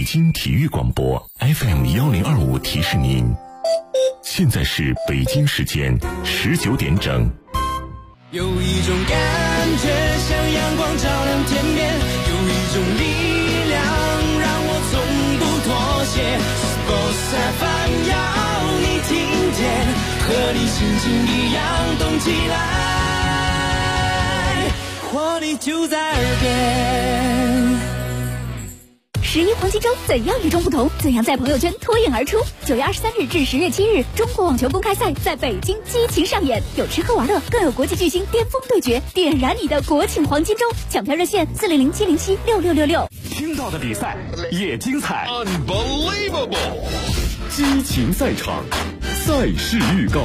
北京体育广播 FM1025提示您，现在是北京时间19点整。 有一种感觉像阳光照亮天边，有一种力量让我从不妥协。Sports FM 要你听见，和你心情一样动起来，活力就在耳边。 11黄金周怎样与众不同？怎样在朋友圈脱颖而出？9月23日至10月7日，中国网球公开赛在北京激情上演，有吃喝玩乐，更有国际巨星巅峰对决，点燃你的国庆黄金周！抢票热线400-707-6666。 听到的比赛也精彩 ，Unbelievable！ 激情赛场，赛事预告。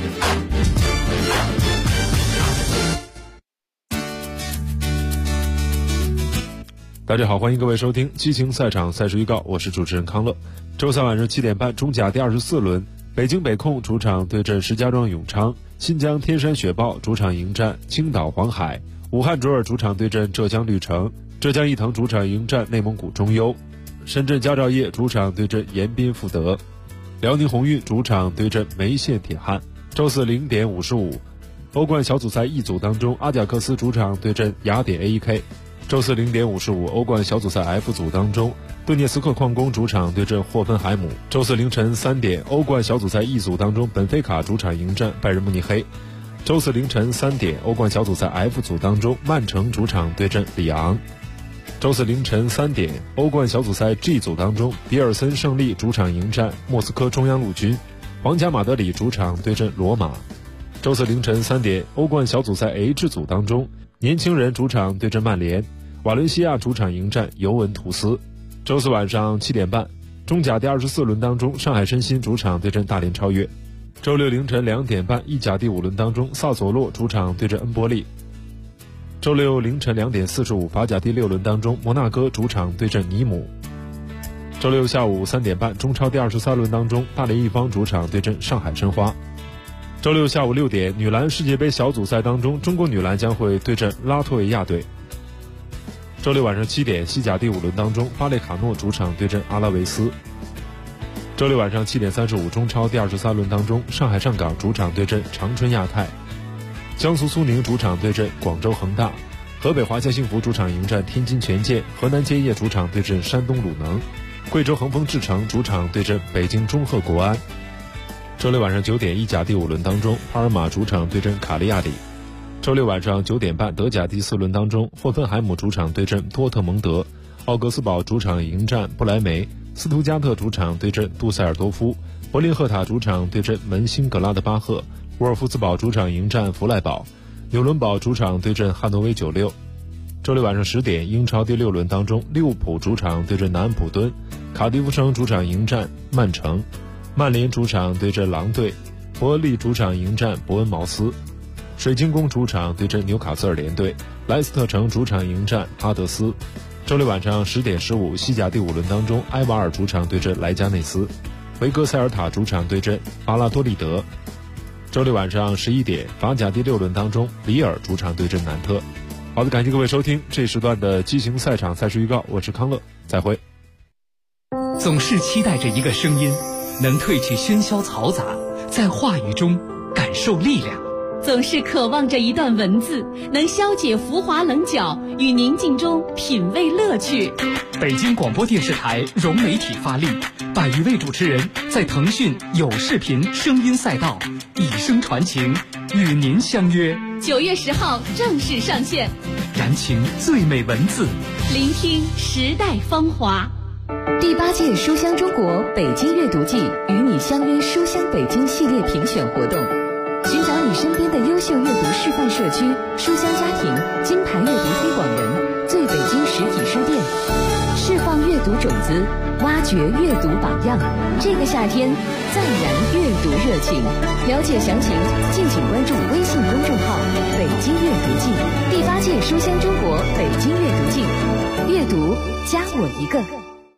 大家好，欢迎各位收听激情赛场赛事预告，我是主持人康乐。周三晚上7点半，中甲第24轮，北京北控主场对阵石家庄永昌，新疆天山雪豹主场迎战青岛黄海，武汉卓尔主场对阵浙江绿城，浙江毅腾主场迎战内蒙古中优，深圳佳兆业主场对阵延边富德，辽宁宏运主场对阵梅县铁汉。周四0点55，欧冠小组赛 E 组当中，阿贾克斯主场对阵雅典 AEK。周四0点55，欧冠小组赛 F 组当中，顿涅茨克矿工主场对阵霍芬海姆。周四凌晨3点，欧冠小组赛 E 组当中，本菲卡主场迎战拜仁慕尼黑。周四凌晨3点，欧冠小组赛 F 组当中，曼城主场对阵里昂。周四凌晨3点，欧冠小组赛 G 组当中，比尔森胜利主场迎战莫斯科中央陆军，皇家马德里主场对阵罗马。周四凌晨3点，欧冠小组赛 H 组当中，年轻人主场对阵曼联，瓦伦西亚主场迎战尤文图斯。周四晚上7点半，中甲第24轮当中，上海申鑫主场对阵大连超越。周六凌晨2点半，意甲第5轮当中，萨索洛主场对阵恩波利。周六凌晨2点45，法甲第6轮当中，摩纳哥主场对阵尼姆。周六下午3点半，中超第23轮当中，大连一方主场对阵上海申花。周六下午6点，女篮世界杯小组赛当中，中国女篮将会对阵拉脱维亚队。周六晚上7点，西甲第5轮当中，巴列卡诺主场对阵阿拉维斯。周六晚上7点35，中超第23轮当中，上海上港主场对阵长春亚泰，江苏苏宁主场对阵广州恒大，河北华夏幸福主场迎战天津权健，河南建业主场对阵山东鲁能，贵州恒丰智诚主场对阵北京中赫国安。周六晚上9点，意甲第5轮当中，帕尔马主场对阵卡利亚里。周六晚上9点半，德甲第4轮当中，霍芬海姆主场对阵多特蒙德，奥格斯堡主场迎战不莱梅，斯图加特主场对阵杜塞尔多夫，柏林赫塔主场对阵门兴格拉德巴赫，沃尔夫斯堡主场迎战弗赖堡，纽伦堡主场对阵汉诺威96。周六晚上10点，英超第6轮当中，利物浦主场对阵南安普敦，卡迪夫城主场迎战曼城，曼联主场对阵狼队，伯恩利主场迎战伯恩茅斯，水晶宫主场对阵纽卡斯尔联队，莱斯特城主场迎战哈德斯。周六晚上10点15，西甲第5轮当中，埃瓦尔主场对阵莱加内斯，维格塞尔塔主场对阵巴拉多利德。周六晚上11点，法甲第6轮当中，里尔主场对阵南特。好的，感谢各位收听这时段的激情赛场赛事预告，我是康乐，再会。 总是期待着一个声音，能褪去喧嚣嘈杂，在话语中感受力量。 总是渴望着一段文字，能消解浮华棱角，与宁静中品味乐趣。 北京广播电视台融媒体发力，100余位主持人在腾讯有视频声音赛道以声传情，与您相约。 9月10号正式上线， 燃情最美文字， 聆听时代芳华。 第8届书香中国北京阅读季与你相约书香北京系列评选活动，寻找你身边的优秀阅读示范社区、书香家庭、金牌阅读推广人、最北京实体书店，释放阅读种子，挖掘阅读榜样。这个夏天，再燃阅读热情。了解详情，敬请关注微信公众号“北京阅读季”。第8届书香中国北京阅读季，阅读加我一个。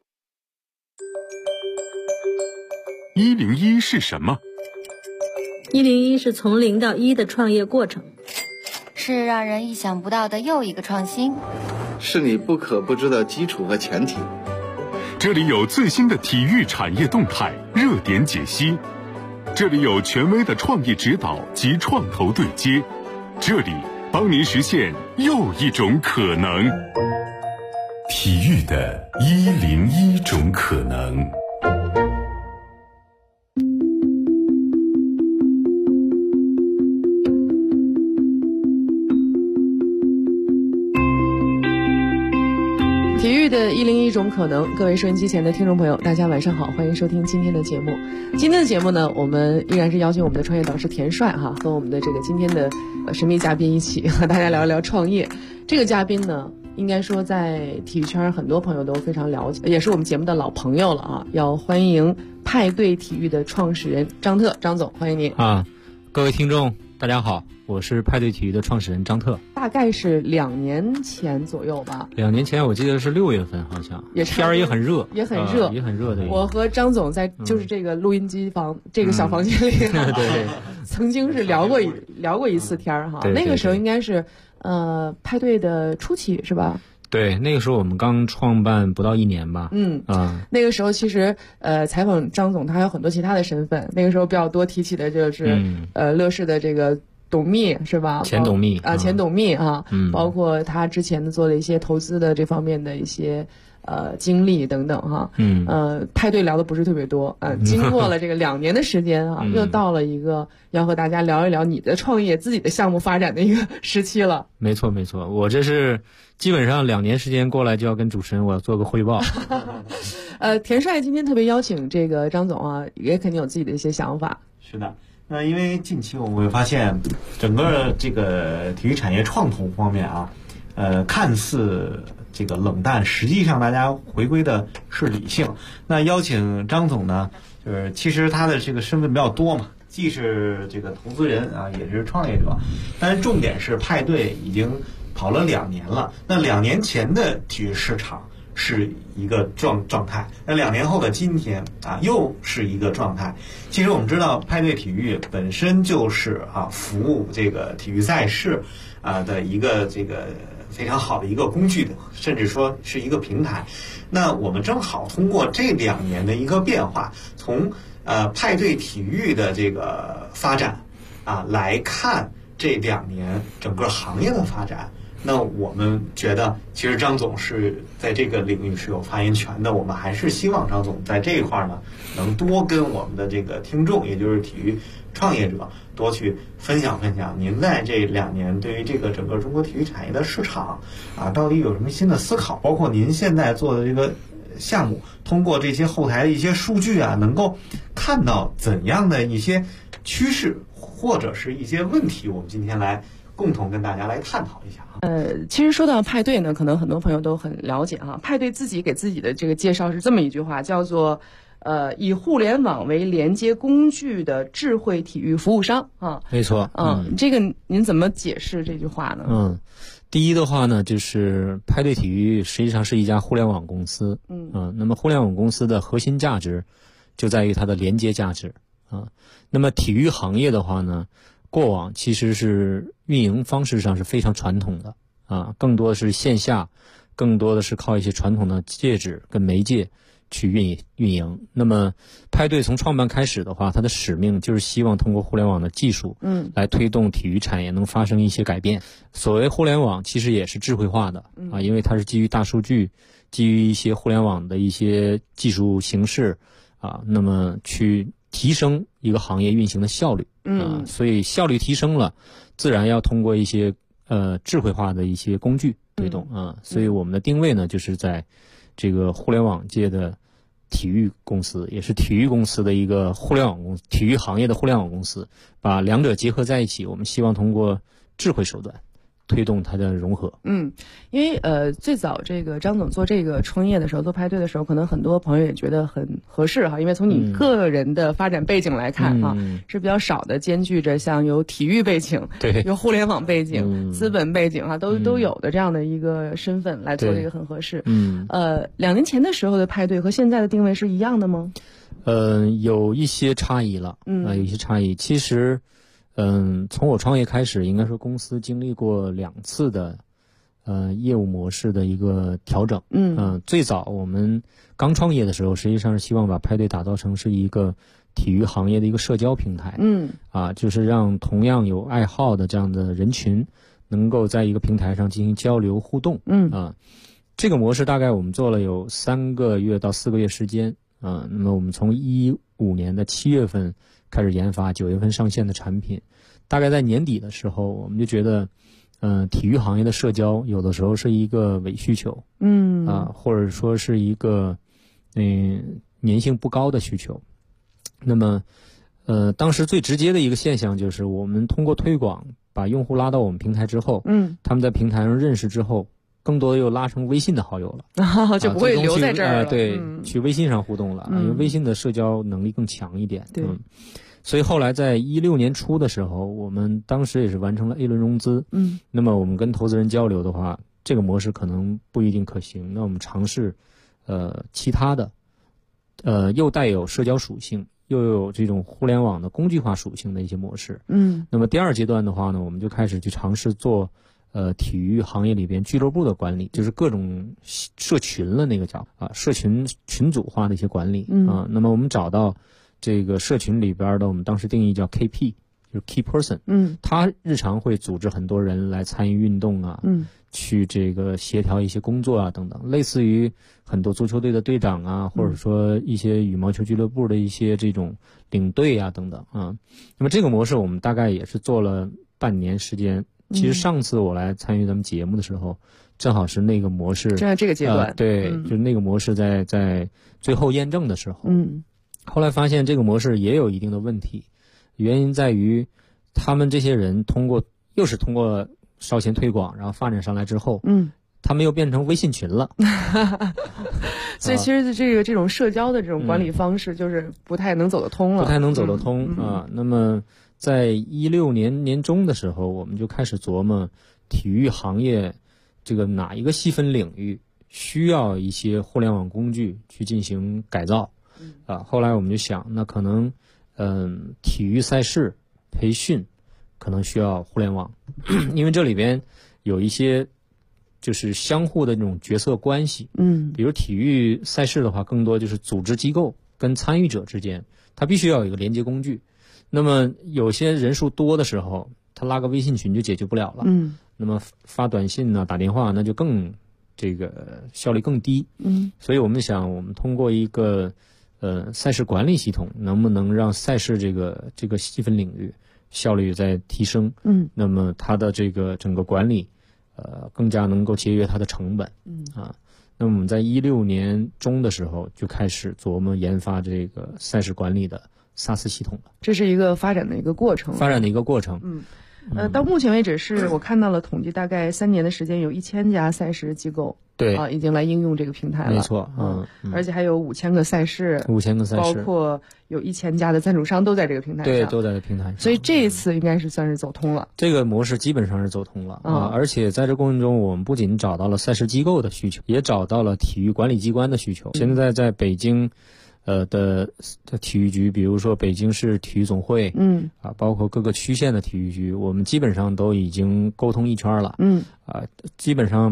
101是什么 ？101是从0到1的创业过程， 是让人意想不到的又一个创新， 是你不可不知的基础和前提， 这里有最新的体育产业动态热点解析，这里有权威的创意指导及创投对接，这里帮您实现又一种可能。 体育的101种可能。 体育的101种可能，各位收音机前的听众朋友，大家晚上好，欢迎收听今天的节目。今天的节目呢，我们依然是邀请我们的创业导师田帅和我们的这个今天的神秘嘉宾一起和大家聊一聊创业。这个嘉宾呢，应该说在体育圈很多朋友都非常了解，也是我们节目的老朋友了要欢迎派对体育的创始人张特，张总，欢迎您各位听众大家好，我是派对体育的创始人张特。 大概是2年前左右吧。 2年前我记得是6月份，好像天儿也很热， 也很热， 也很热的。 我和张总在就是这个录音机房、这个小房间里， 对， 曾经是聊过一次天儿哈。那个时候应该是派对的初期是吧？ 对，那个时候我们刚创办不到1年吧。 那个时候其实采访张总他还有很多其他的身份，那个时候比较多提起的就是乐视的这个董秘是吧？ 前董秘前董秘包括他之前的做的一些投资的这方面的一些经历等等派对聊的不是特别多经过了这个2年的时间又到了一个要和大家聊一聊你的创业自己的项目发展的一个时期了。 没错，我这是基本上2年时间过来就要跟主持人我要做个汇报。 田帅今天特别邀请这个张总也肯定有自己的一些想法。 是的。因为近期我们会发现，整个这个体育产业创投方面看似这个冷淡，实际上大家回归的是理性。那邀请张总呢，就是其实他的这个身份比较多嘛，既是这个投资人也是创业者，但是重点是派对已经跑了2年了。那2年前的体育市场是一个状态，那2年后的今天又是一个状态。其实我们知道派对体育本身就是服务这个体育赛事的一个这个非常好的一个工具的，甚至说是一个平台。那我们正好通过这2年的一个变化，从派对体育的这个发展来看这2年整个行业的发展。那我们觉得其实张总是在这个领域是有发言权的，我们还是希望张总在这一块呢能多跟我们的这个听众，也就是体育创业者多去分享您在这2年对于这个整个中国体育产业的市场到底有什么新的思考，包括您现在做的这个项目，通过这些后台的一些数据能够看到怎样的一些趋势或者是一些问题，我们今天来共同跟大家来探讨一下。 其实说到派对呢，可能很多朋友都很了解派对自己给自己的这个介绍是这么一句话，叫做以互联网为连接工具的智慧体育服务商没错。 这个您怎么解释这句话呢？ 第一的话呢，就是派对体育实际上是一家互联网公司。那么互联网公司的核心价值就在于它的连接价值那么体育行业的话呢，过往其实是运营方式上是非常传统的更多的是线下，更多的是靠一些传统的介质跟媒介去运营。那么派对从创办开始的话，它的使命就是希望通过互联网的技术来推动体育产业能发生一些改变。所谓互联网其实也是智慧化的因为它是基于大数据，基于一些互联网的一些技术形式那么去提升一个行业运行的效率所以效率提升了，自然要通过一些智慧化的一些工具推动所以我们的定位呢，就是在这个互联网界的体育公司，也是体育公司的一个互联网公司，体育行业的互联网公司，把两者结合在一起，我们希望通过智慧手段推动它的融合。 因为最早这个张总做这个创业的时候，做派对的时候，可能很多朋友也觉得很合适因为从你个人的发展背景来看是比较少的，兼具着像有体育背景、 对， 有互联网背景、资本背景都有的这样的一个身份来做这个很合适。2年前的时候的派对和现在的定位是一样的吗？ 有一些差异了有一些差异。其实从我创业开始，应该说公司经历过2次的业务模式的一个调整。最早我们刚创业的时候，实际上是希望把派对打造成是一个体育行业的一个社交平台。就是让同样有爱好的这样的人群能够在一个平台上进行交流互动。这个模式大概我们做了有3个月到4个月时间。那么我们从15年的7月份开始研发，9月份上线的产品，大概在年底的时候，我们就觉得体育行业的社交有的时候是一个伪需求。或者说是一个粘性不高的需求。那么当时最直接的一个现象就是我们通过推广把用户拉到我们平台之后，他们在平台上认识之后，更多的又拉成微信的好友了。 就不会留在这儿了。 对，去微信上互动了。因为微信的社交能力更强一点。 对。 所以后来在16年初的时候，我们当时也是完成了 A 轮融资。那么我们跟投资人交流的话，这个模式可能不一定可行。那我们尝试其他的又带有社交属性又有这种互联网的工具化属性的一些模式。那么第2阶段的话呢，我们就开始去尝试做体育行业里边俱乐部的管理，就是各种社群了，那个叫社群群组化的一些管理。那么我们找到这个社群里边的，我们当时定义叫 KP， 就是 Key Person。他日常会组织很多人来参与运动啊，去这个协调一些工作啊等等，类似于很多足球队的队长啊，或者说一些羽毛球俱乐部的一些这种领队啊等等啊。那么这个模式我们大概也是做了半年时间。其实上次我来参与咱们节目的时候，正好是那个模式， 正在这个阶段。 对，就是那个模式在最后验证的时候。后来发现这个模式也有一定的问题，原因在于他们这些人通过烧钱推广，然后发展上来之后，他们又变成微信群了。 所以其实这种社交的这种管理方式就是不太能走得通了。 不太能走得通。那么在16年年中的时候，我们就开始琢磨体育行业这个哪一个细分领域需要一些互联网工具去进行改造。后来我们就想，那可能体育赛事培训可能需要互联网。因为这里边有一些就是相互的这种角色关系。比如体育赛事的话，更多就是组织机构跟参与者之间，它必须要有一个连接工具。那么有些人数多的时候，他拉个微信群就解决不了了。那么发短信呢，打电话那就更这个效率更低。所以我们想，我们通过一个赛事管理系统，能不能让赛事这个细分领域效率在提升？那么它的这个整个管理更加能够节约它的成本。那么我们在16年中的时候就开始琢磨研发这个赛事管理的SaaS 系统了。 这是一个发展的一个过程。到目前为止是我看到了统计，大概3年的时间有1000家赛事机构已经来应用这个平台了。 没错。 而且还有5000个赛事，包括有1000家的赞助商都在这个平台上。 对，都在这个平台上。 所以这一次应该是算是走通了。 这个模式基本上是走通了。而且在这过程中，我们不仅找到了赛事机构的需求，也找到了体育管理机关的需求。现在在北京的体育局，比如说北京市体育总会，包括各个区县的体育局，我们基本上都已经沟通一圈了。基本上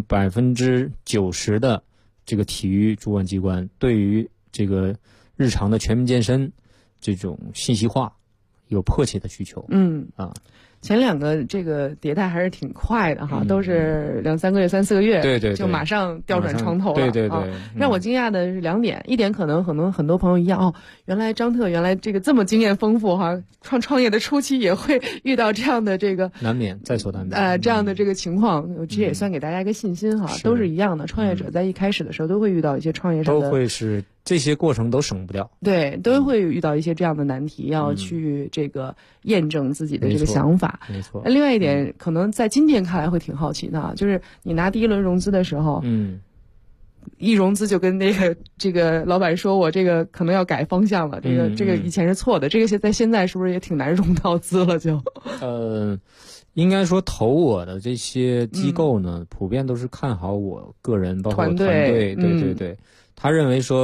90%的这个体育主管机关对于这个日常的全民健身这种信息化有迫切的需求。 前2个这个迭代还是挺快的哈，都是2-3个月、3-4个月， 对， 就马上调转床头了。 对。 让我惊讶的是2点，一点可能很多朋友一样原来张特原来这个这么经验丰富哈，创业的初期也会遇到这样的这个难免在所难免这样的这个情况，这也算给大家一个信心哈，都是一样的。创业者在一开始的时候都会遇到一些创业上的， 都会是这些过程都省不掉。 对，都会遇到一些这样的难题，要去这个验证自己的这个想法。 没错。 另外一点，可能在今天看来会挺好奇的，就是你拿第1轮融资的时候，一融资就跟这个老板说，我这个可能要改方向了，这个以前是错的，这个在现在是不是也挺难融到资了？就应该说投我的这些机构呢，普遍都是看好我个人，包括团队。对，他认为说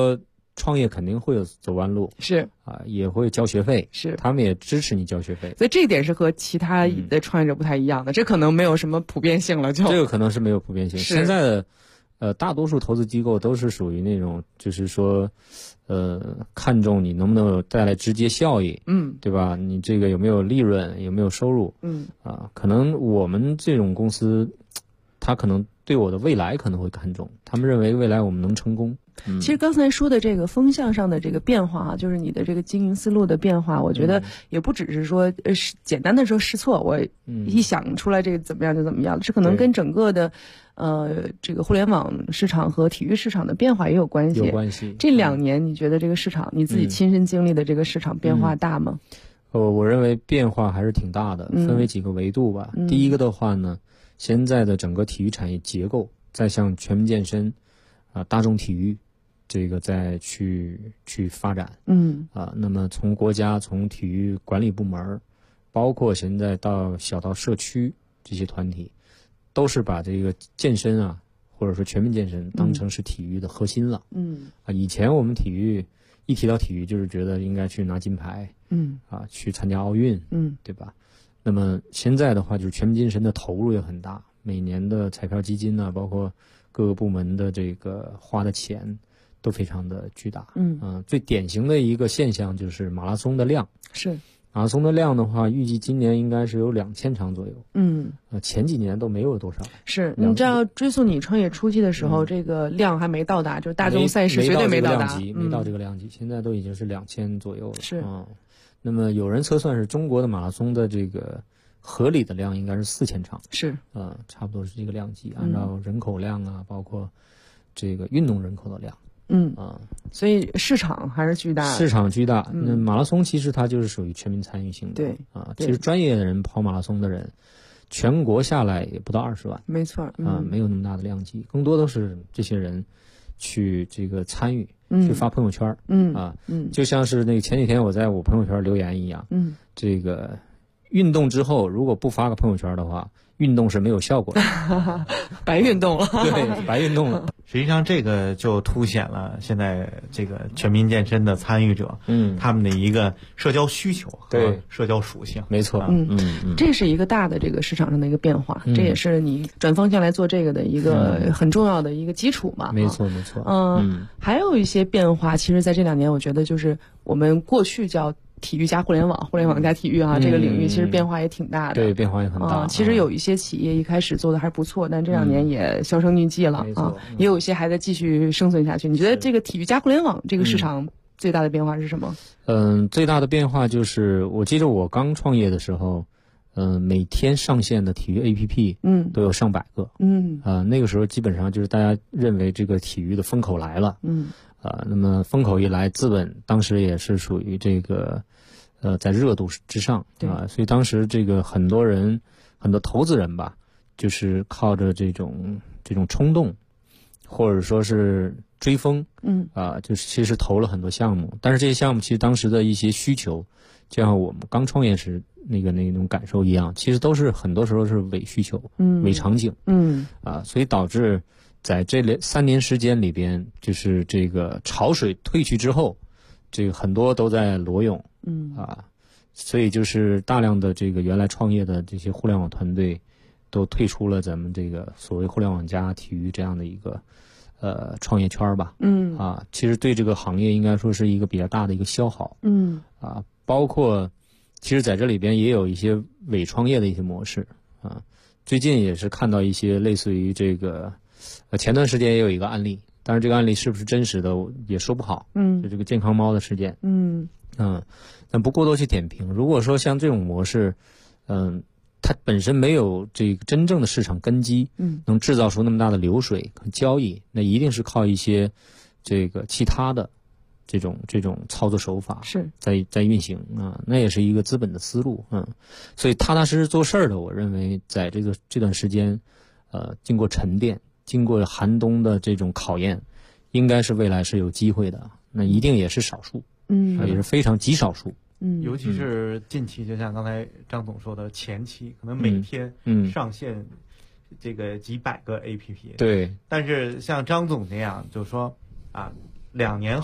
创业肯定会有走弯路， 是啊，也会交学费， 是他们也支持你交学费， 所以这一点是和其他的创业者不太一样的，这可能没有什么普遍性了，就这个可能是没有普遍性。现在的大多数投资机构都是属于那种，就是说，看重你能不能有带来直接效益，对吧？你这个有没有利润，有没有收入，可能我们这种公司，他可能对我的未来可能会看重，他们认为未来我们能成功。 其实刚才说的这个风向上的这个变化啊，就是你的这个经营思路的变化，我觉得也不只是说简单的说试错，我一想出来这个怎么样就怎么样，这可能跟整个的这个互联网市场和体育市场的变化也有关系。 有关系。 这2年你觉得这个市场你自己亲身经历的这个市场变化大吗？ 我认为变化还是挺大的，分为几个维度吧。第一个的话呢，现在的整个体育产业结构在向全民健身大众体育这个再去发展，那么从国家从体育管理部门，包括现在小到社区这些团体，都是把这个健身或者说全民健身当成是体育的核心了。以前我们体育一提到体育就是觉得应该去拿金牌，去参加奥运，对吧？那么现在的话就是全民健身的投入也很大，每年的彩票基金包括各个部门的这个花的钱都非常的巨大。最典型的一个现象就是马拉松的量。 是马拉松的量的话，预计今年应该是有2000场左右。前几年都没有多少。是， 你知道追溯你创业初期的时候，这个量还没到达，就是大众赛事绝对没到达， 没到这个量级，现在都已经是2000左右了。 是那么有人测算是中国的马拉松的这个合理的量应该是4000场。 是差不多是这个量级，按照人口量包括这个运动人口的量。 所以市场还是巨大的。 市场巨大。那马拉松其实它就是属于全民参与性的。 对其实专业的人跑马拉松的人，全国下来也不到20万。 没错。 没有那么大的量级，更多都是这些人去这个参与，去发朋友圈。就像是那个前几天我在我朋友圈留言一样。这个运动之后如果不发个朋友圈的话，运动是没有效果的。 白运动了。 对，白运动了。 实际上这个就凸显了现在这个全民健身的参与者，他们的一个社交需求和社交属性。 没错。 这是一个大的这个市场上的一个变化，这也是你转方向来做这个的一个很重要的一个基础嘛。 没错没错。 还有一些变化，其实在这2年我觉得就是我们过去叫体育加互联网，互联网加体育这个领域其实变化也挺大的。 对，变化也很大。 其实有一些企业一开始做的还不错，但这2年也销声匿迹了也有一些还在继续生存下去。你觉得这个体育加互联网这个市场最大的变化是什么？ 最大的变化就是我记得我刚创业的时候，每天上线的体育 APP 都有上百个。那个时候基本上就是大家认为这个体育的风口来了。那么风口一来，资本当时也是属于这个在热度之上所以当时这个很多投资人吧，就是靠着这种冲动，或者说是追风，就是其实投了很多项目，但是这些项目其实当时的一些需求，就像我们刚创业时那种感受一样，其实都是很多时候是伪需求，伪场景，所以导致在这3年时间里边，就是这个潮水退去之后，这个很多都在裸泳，所以就是大量的这个原来创业的这些互联网团队都退出了咱们这个所谓互联网加体育这样的一个创业圈吧。其实对这个行业应该说是一个比较大的一个消耗。包括其实在这里边也有一些伪创业的一些模式最近也是看到一些类似于这个前段时间也有一个案例，当然这个案例是不是真实的也说不好。就这个健康猫的事件。但不过多去点评。如果说像这种模式，它本身没有这个真正的市场根基，能制造出那么大的流水和交易，那一定是靠一些这个其他的这种操作手法是在运行那也是一个资本的思路。所以踏踏实实做事儿的，我认为在这段时间，经过沉淀，经过寒冬的这种考验，应该是未来是有机会的。那一定也是少数，也是非常极少数。 尤其是近期，就像刚才张总说的，前期可能每天上线这个几百个 APP。 对。 但是像张总那样，就说2年后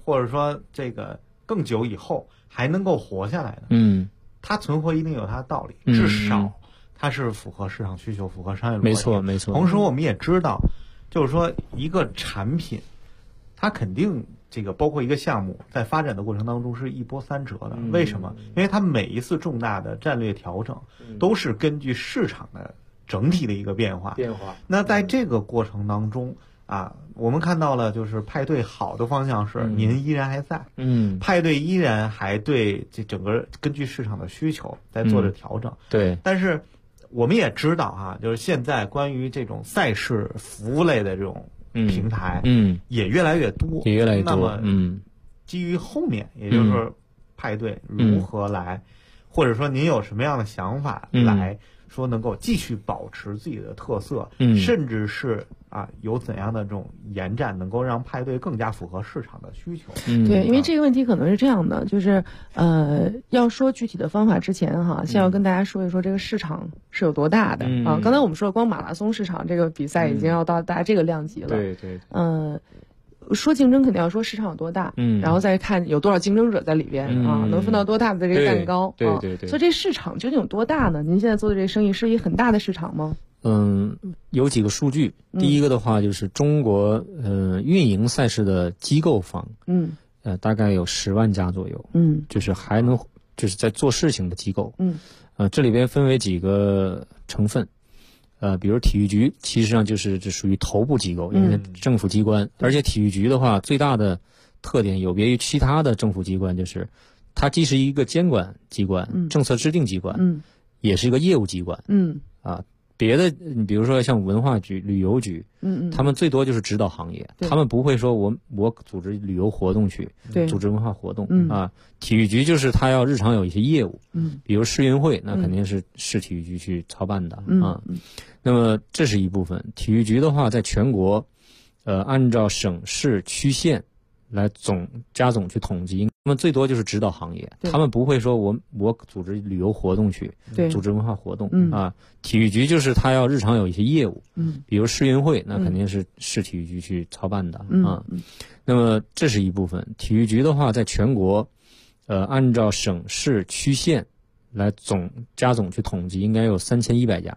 或者说这个更久以后还能够活下来的，它存活一定有它的道理，至少它是符合市场需求、符合商业逻辑。 没错，没错。 同时，我们也知道，就是说一个产品，它肯定这个包括一个项目在发展的过程当中是一波三折的。为什么？因为它每一次重大的战略调整，都是根据市场的整体的一个变化。那在这个过程当中啊，我们看到了，就是派对好的方向是您依然还在，派对依然还对这整个根据市场的需求在做着调整。 对， 但是我们也知道哈，就是现在关于这种赛事服务类的这种平台，也越来越多，那么，基于后面，也就是派对如何来，或者说您有什么样的想法来说能够继续保持自己的特色，甚至是有怎样的这种延展，能够让派对更加符合市场的需求。 对，因为这个问题可能是这样的，就是要说具体的方法之前哈，先要跟大家说一说这个市场是有多大的啊。刚才我们说光马拉松市场这个比赛已经要到达这个量级了。 对对。 说竞争肯定要说市场有多大，然后再看有多少竞争者在里边啊，能分到多大的这个蛋糕。 对对对。 所以这市场究竟有多大呢？您现在做的这个生意是一个很大的市场吗？ 有几个数据。第一个的话就是中国运营赛事的机构方，大概有10万家左右，就是还能就是在做事情的机构，这里边分为几个成分。比如体育局，其实上就是这属于头部机构，因为政府机关，而且体育局的话，最大的特点有别于其他的政府机关，就是它既是一个监管机关、政策制定机关，也是一个业务机关，别的你比如说像文化局、旅游局，他们最多就是指导行业，他们不会说我组织旅游活动去，组织文化活动体育局就是他要日常有一些业务，比如世运会，那肯定是市体育局去操办的那么这是一部分。体育局的话，在全国，按照省市区县来加总去统计，他们最多就是指导行业，他们不会说我组织旅游活动去，组织文化活动体育局就是他要日常有一些业务，比如世运会，那肯定是市体育局去操办的那么这是一部分。体育局的话，在全国，按照省市区县来加总去统计，应该有3100家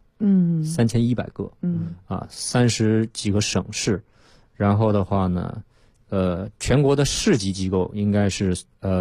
，3100个，30几个省市，然后的话呢。全国的市级机构应该是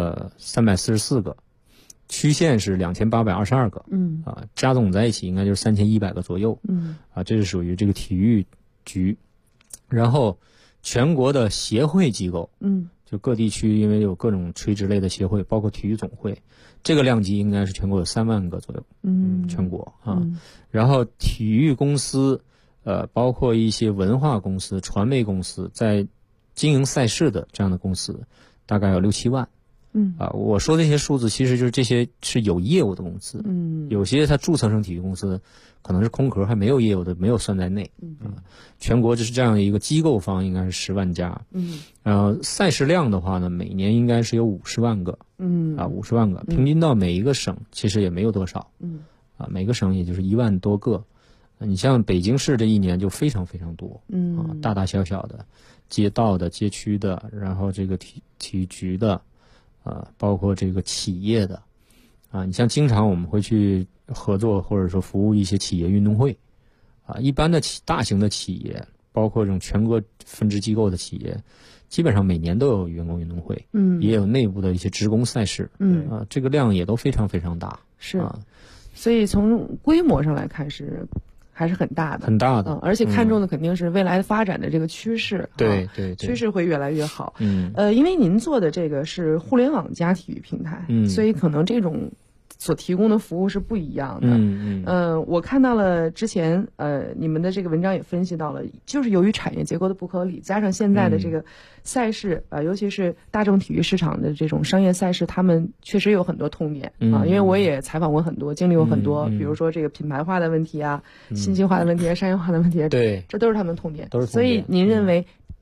344个，区县是2822个，加总在一起应该就是3100个左右，这是属于这个体育局。然后全国的协会机构，就各地区因为有各种垂直类的协会，包括体育总会，这个量级应该是全国有3万个左右，全国然后体育公司，包括一些文化公司、传媒公司，在经营赛事的这样的公司大概有6、7万。我说这些数字其实就是这些是有业务的公司。有些它注册成体育公司可能是空壳，还没有业务的，没有算在内。全国就是这样的一个机构方应该是10万家。然后赛事量的话呢，每年应该是有50万个。50万个，平均到每一个省其实也没有多少。每个省也就是1万多个。你像北京市这一年就非常非常多。大大小小的。街道的、街区的，然后这个体育局的，包括这个企业的，你像经常我们会去合作或者说服务一些企业运动会，一般的大型的企业，包括这种全国分支机构的企业，基本上每年都有员工运动会，也有内部的一些职工赛事，这个量也都非常非常大， 所以从规模上来看还是很大的， 很大的， 而且看重的肯定是未来发展的这个趋势， 对， 趋势会越来越好。因为您做的这个是互联网加体育平台，所以可能这种所提供的服务是不一样的。我看到了之前你们的这个文章也分析到了，就是由于产业结构的不合理，加上现在的这个赛事尤其是大众体育市场的这种商业赛事，他们确实有很多痛点因为我也采访过很多，经历过很多，比如说这个品牌化的问题信息化的问题商业化的问题， 对， 这都是他们痛点。 都是痛点。 所以您认为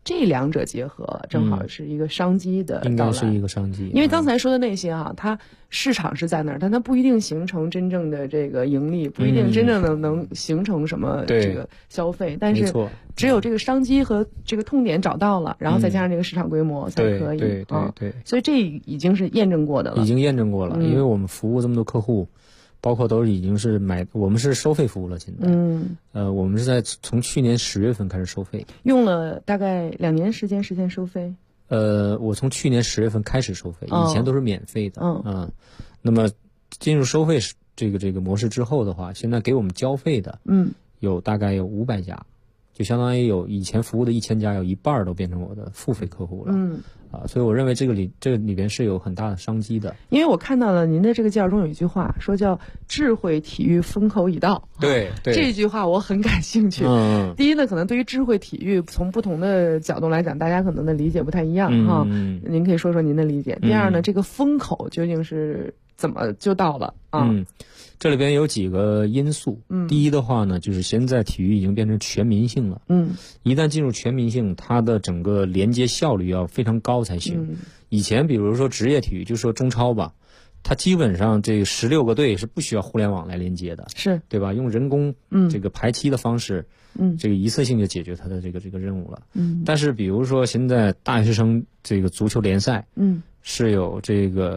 这两者结合了，正好是一个商机的到来， 应该是一个商机。 因为刚才说的那些它市场是在那儿，但它不一定形成真正的这个盈利，不一定真正的能形成什么这个消费，但是只有这个商机和这个痛点找到了，然后再加上这个市场规模才可以。 对， 所以这已经是验证过的了。 已经验证过了，因为我们服务这么多客户。包括都已经是我们是收费服务了。现在，我们是从去年10月份开始收费， 用了大概2年时间实现收费。 我从去年10月份开始收费，以前都是免费的。那么进入收费这个模式之后的话，现在给我们交费的，有大概有500家，就相当于有以前服务的1000家，有一半都变成我的付费客户了。所以我认为这个里边是有很大的商机的。 因为我看到了您的这个介绍中有一句话，说叫智慧体育风口已到。 对， 这句话我很感兴趣。第一呢，可能对于智慧体育从不同的角度来讲，大家可能的理解不太一样哈。您可以说说您的理解。第二呢，这个风口究竟是怎么就到了啊？ 这里边有几个因素。第一的话呢，就是现在体育已经变成全民性了。一旦进入全民性，它的整个连接效率要非常高才行。以前比如说职业体育，就说中超吧，它基本上这个16个队是不需要互联网来连接的， 是对吧？用人工这个排期的方式，这个一次性就解决它的这个任务了。但是比如说现在大学生这个足球联赛，是有这个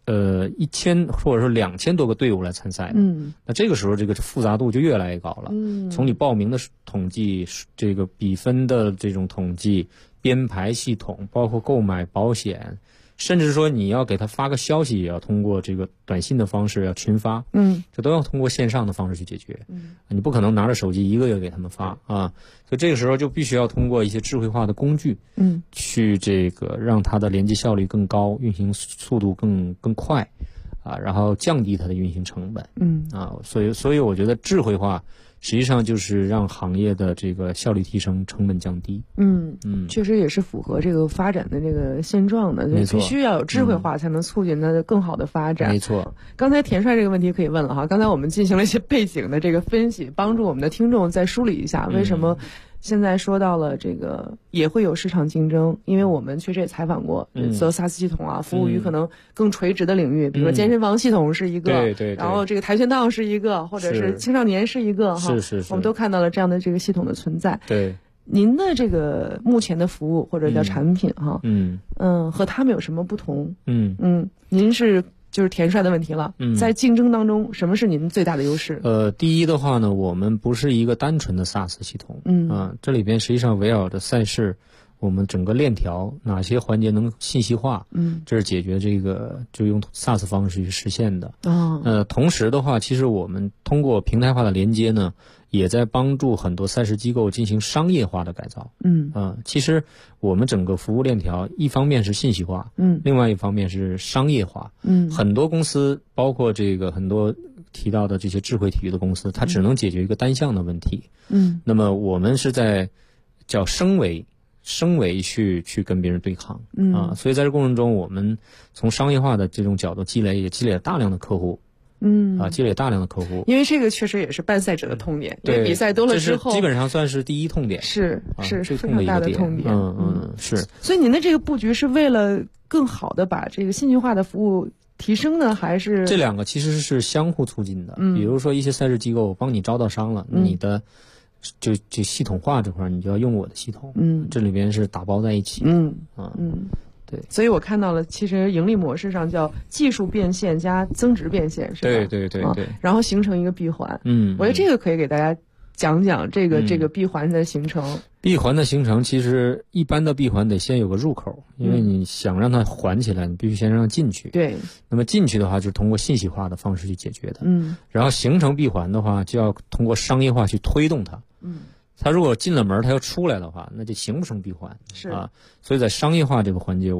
1000或者说2000多个队伍来参赛的。那这个时候这个复杂度就越来越高了。从你报名的统计，这个比分的这种统计，编排系统，包括购买保险，甚至说你要给他发个消息，也要通过这个短信的方式，要群发。这都要通过线上的方式去解决。你不可能拿着手机一个月给他们发啊。所以这个时候就必须要通过一些智慧化的工具，去这个让它的连接效率更高，运行速度更快，然后降低它的运行成本。所以我觉得智慧化实际上就是让行业的这个效率提升，成本降低。 确实也是符合这个发展的这个现状的， 没错， 必须要有智慧化才能促进它的更好的发展。 没错。 刚才田帅这个问题可以问了哈，刚才我们进行了一些背景的这个分析，帮助我们的听众再梳理一下为什么现在说到了这个也会有市场竞争，因为我们确实也采访过做 SaaS 系统啊，服务于可能更垂直的领域，比如说健身房系统是一个， 对， 然后这个跆拳道是一个，或者是青少年是一个哈， 是， 我们都看到了这样的这个系统的存在。 对， 您的这个目前的服务或者叫产品哈，和他们有什么不同？您就是田帅的问题了。在竞争当中，什么是您最大的优势？ 第一的话呢，我们不是一个单纯的 SaaS 系统。这里边实际上围绕着赛事，我们整个链条哪些环节能信息化，这是解决这个就用 SaaS 方式去实现的。同时的话，其实我们通过平台化的连接呢，也在帮助很多赛事机构进行商业化的改造。其实我们整个服务链条，一方面是信息化，另外一方面是商业化。很多公司，包括这个很多提到的这些智慧体育的公司，它只能解决一个单项的问题。那么我们是在叫升维去跟别人对抗。所以在这过程中，我们从商业化的这种角度也积累了大量的客户。积累大量的客户， 因为这个确实也是办赛者的痛点。对，比赛多了之后， 基本上算是第一痛点， 是最非常大的痛点。 是。 所以您的这个布局是为了更好的把这个信息化的服务提升呢，还是这两个其实是相互促进的？比如说一些赛事机构帮你招到商了，你的就系统化这块，你就要用我的系统。这里边是打包在一起。对， 所以我看到了，其实盈利模式上叫技术变现加增值变现，是吧？ 对， 然后形成一个闭环。我觉得这个可以给大家讲讲这个闭环的形成。 闭环的形成，其实一般的闭环得先有个入口，因为你想让它环起来，你必须先让它进去。 对。 那么进去的话，就是通过信息化的方式去解决的。然后形成闭环的话，就要通过商业化去推动它。它如果进了门，它要出来的话，那就形不成闭环。 是所以在商业化这个环节，